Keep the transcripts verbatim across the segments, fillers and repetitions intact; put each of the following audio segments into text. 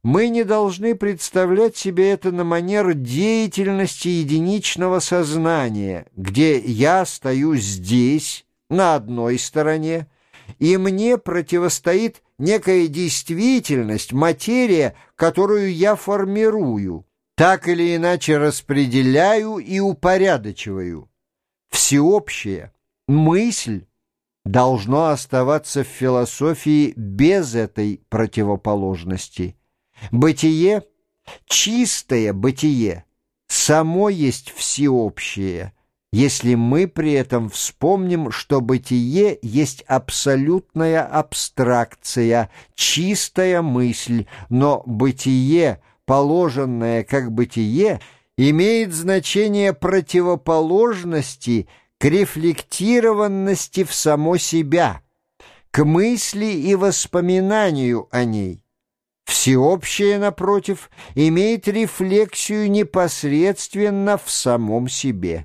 Мы не должны представлять себе это на манер деятельности единичного сознания, где я стою здесь, на одной стороне, и мне противостоит некая действительность, материя, которую я формирую, так или иначе распределяю и упорядочиваю. Всеобщее, мысль, должно оставаться в философии без этой противоположности. Бытие, чистое бытие, само есть всеобщее, если мы при этом вспомним, что бытие есть абсолютная абстракция, чистая мысль, но бытие, положенное как бытие, имеет значение противоположности к рефлектированности в само себя, к мысли и воспоминанию о ней. Всеобщее, напротив, имеет рефлексию непосредственно в самом себе.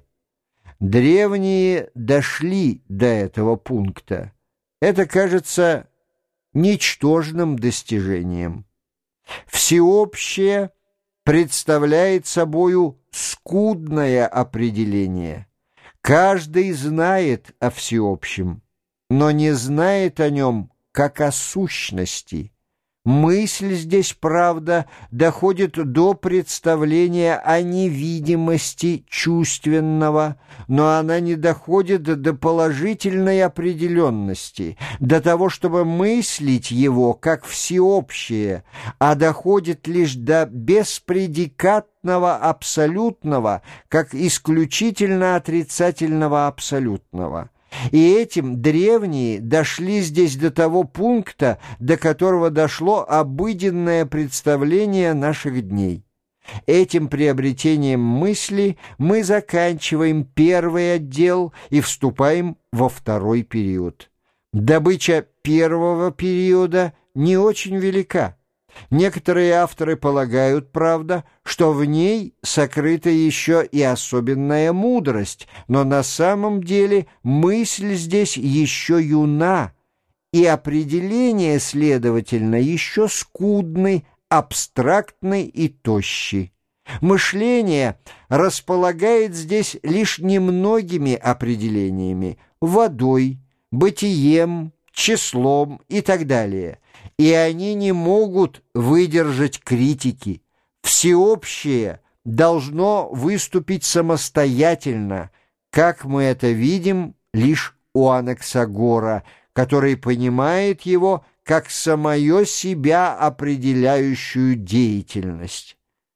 Древние дошли до этого пункта. Это кажется ничтожным достижением. Всеобщее представляет собою скудное определение. Каждый знает о всеобщем, но не знает о нем как о сущности. Мысль здесь, правда, доходит до представления о невидимости чувственного, но она не доходит до положительной определенности, до того, чтобы мыслить его как всеобщее, а доходит лишь до беспредикатного абсолютного, как исключительно отрицательного абсолютного. И этим древние дошли здесь до того пункта, до которого дошло обыденное представление наших дней. Этим приобретением мысли мы заканчиваем первый отдел и вступаем во второй период. Добыча первого периода не очень велика. Некоторые авторы полагают, правда, что в ней сокрыта еще и особенная мудрость, но на самом деле мысль здесь еще юна, и определение, следовательно, еще скудны, абстрактны и тощи. Мышление располагает здесь лишь немногими определениями – водой, бытием, числом и так далее – и они не могут выдержать критики. Всеобщее должно выступить самостоятельно, как мы это видим лишь у Анаксагора, который понимает его как самое себя определяющую деятельность.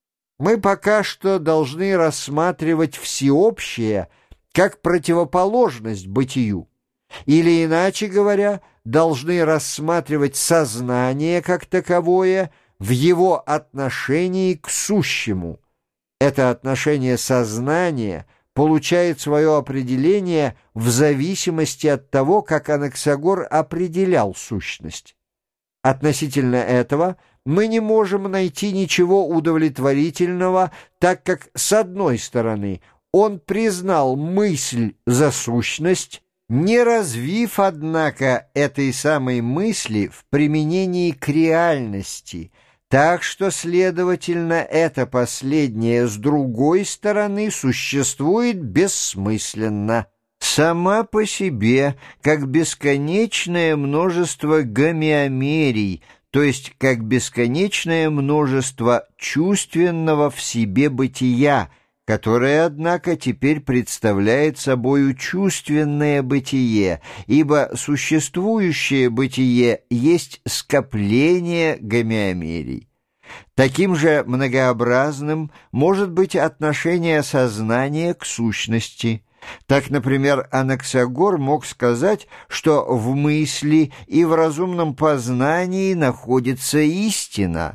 Мы пока что должны рассматривать всеобщее как противоположность бытию, или, иначе говоря, должны рассматривать сознание как таковое в его отношении к сущему. Это отношение сознания получает свое определение в зависимости от того, как Анаксагор определял сущность. Относительно этого мы не можем найти ничего удовлетворительного, так как, с одной стороны, он признал мысль за сущность, не развив, однако, этой самой мысли в применении к реальности, так что, следовательно, это последнее с другой стороны существует бессмысленно, сама по себе, как бесконечное множество гомеомерий, то есть как бесконечное множество чувственного в себе бытия, которое, однако, теперь представляет собою чувственное бытие, ибо существующее бытие есть скопление гомеомерий. Таким же многообразным может быть отношение сознания к сущности. Так, например, Анаксагор мог сказать, что в мысли и в разумном познании находится истина.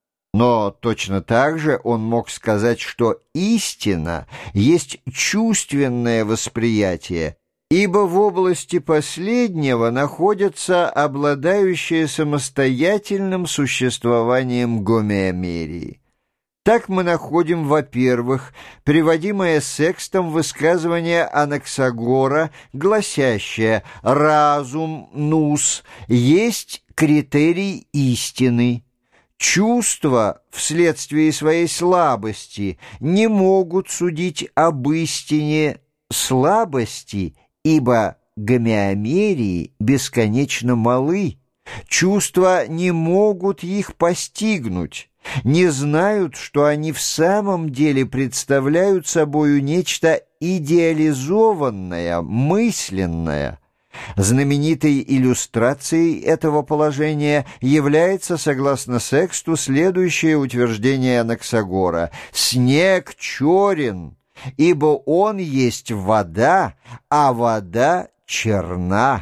Но точно так же он мог сказать, что истина есть чувственное восприятие, ибо в области последнего находятся обладающие самостоятельным существованием гомеомерии. Так мы находим, во-первых, приводимое Секстом высказывание Анаксагора, гласящее «разум, нус, есть критерий истины». Чувства вследствие своей слабости не могут судить об истине слабости, ибо гомеомерии бесконечно малы. Чувства не могут их постигнуть, не знают, что они в самом деле представляют собою нечто идеализованное, мысленное. Знаменитой иллюстрацией этого положения является, согласно Сексту, следующее утверждение Анаксагора: «Снег черен, ибо он есть вода, а вода черна».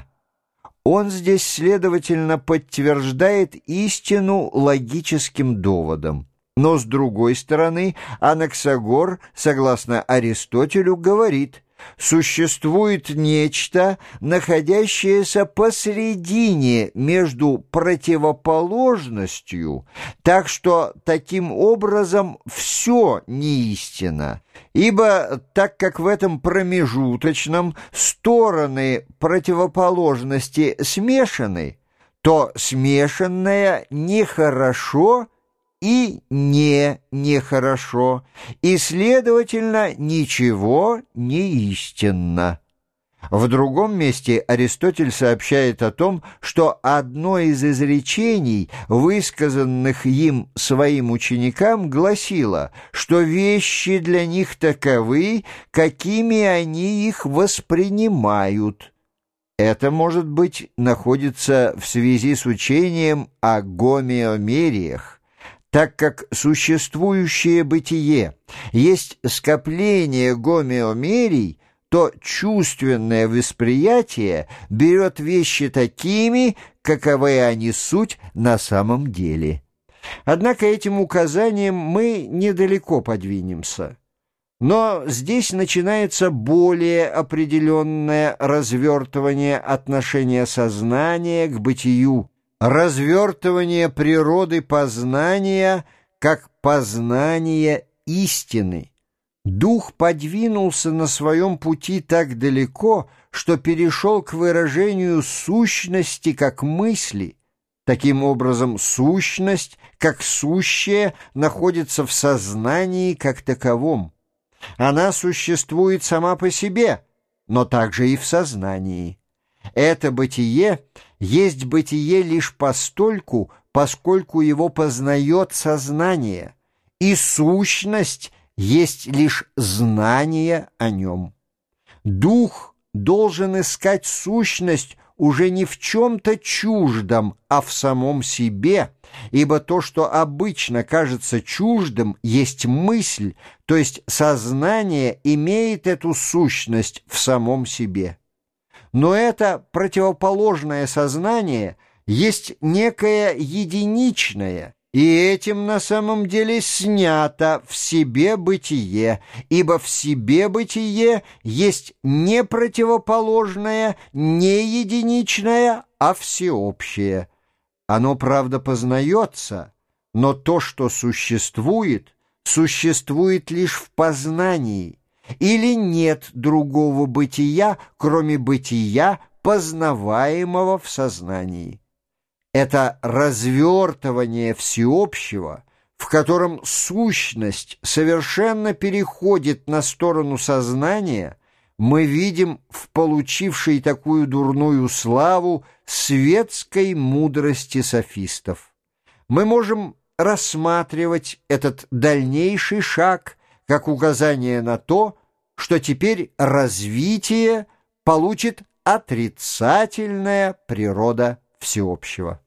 Он здесь, следовательно, подтверждает истину логическим доводом. Но, с другой стороны, Анаксагор, согласно Аристотелю, говорит: существует нечто, находящееся посредине между противоположностью, так что таким образом все неистинно, ибо так как в этом промежуточном стороны противоположности смешаны, то смешанное нехорошо и не нехорошо, и, следовательно, ничего не истинно. В другом месте Аристотель сообщает о том, что одно из изречений, высказанных им своим ученикам, гласило, что вещи для них таковы, какими они их воспринимают. Это, может быть, находится в связи с учением о гомеомериях. Так как существующее бытие есть скопление гомеомерий, то чувственное восприятие берет вещи такими, каковы они суть на самом деле. Однако этим указанием мы недалеко подвинемся. Но здесь начинается более определенное развертывание отношения сознания к бытию, развертывание природы познания как познания истины. Дух подвинулся на своем пути так далеко, что перешел к выражению сущности как мысли. Таким образом, сущность, как сущее, находится в сознании как таковом. Она существует сама по себе, но также и в сознании. Это бытие есть бытие лишь постольку, поскольку его познает сознание, и сущность есть лишь знание о нем. Дух должен искать сущность уже не в чем-то чуждом, а в самом себе, ибо то, что обычно кажется чуждым, есть мысль, то есть сознание имеет эту сущность в самом себе. Но это противоположное сознание есть некое единичное, и этим на самом деле снято в себе бытие, ибо в себе бытие есть не противоположное, не единичное, а всеобщее. Оно, правда, познается, но то, что существует, существует лишь в познании, или нет другого бытия, кроме бытия, познаваемого в сознании. Это развертывание всеобщего, в котором сущность совершенно переходит на сторону сознания, мы видим в получившей такую дурную славу светской мудрости софистов. Мы можем рассматривать этот дальнейший шаг как указание на то, что теперь развитие получит отрицательная природа всеобщего.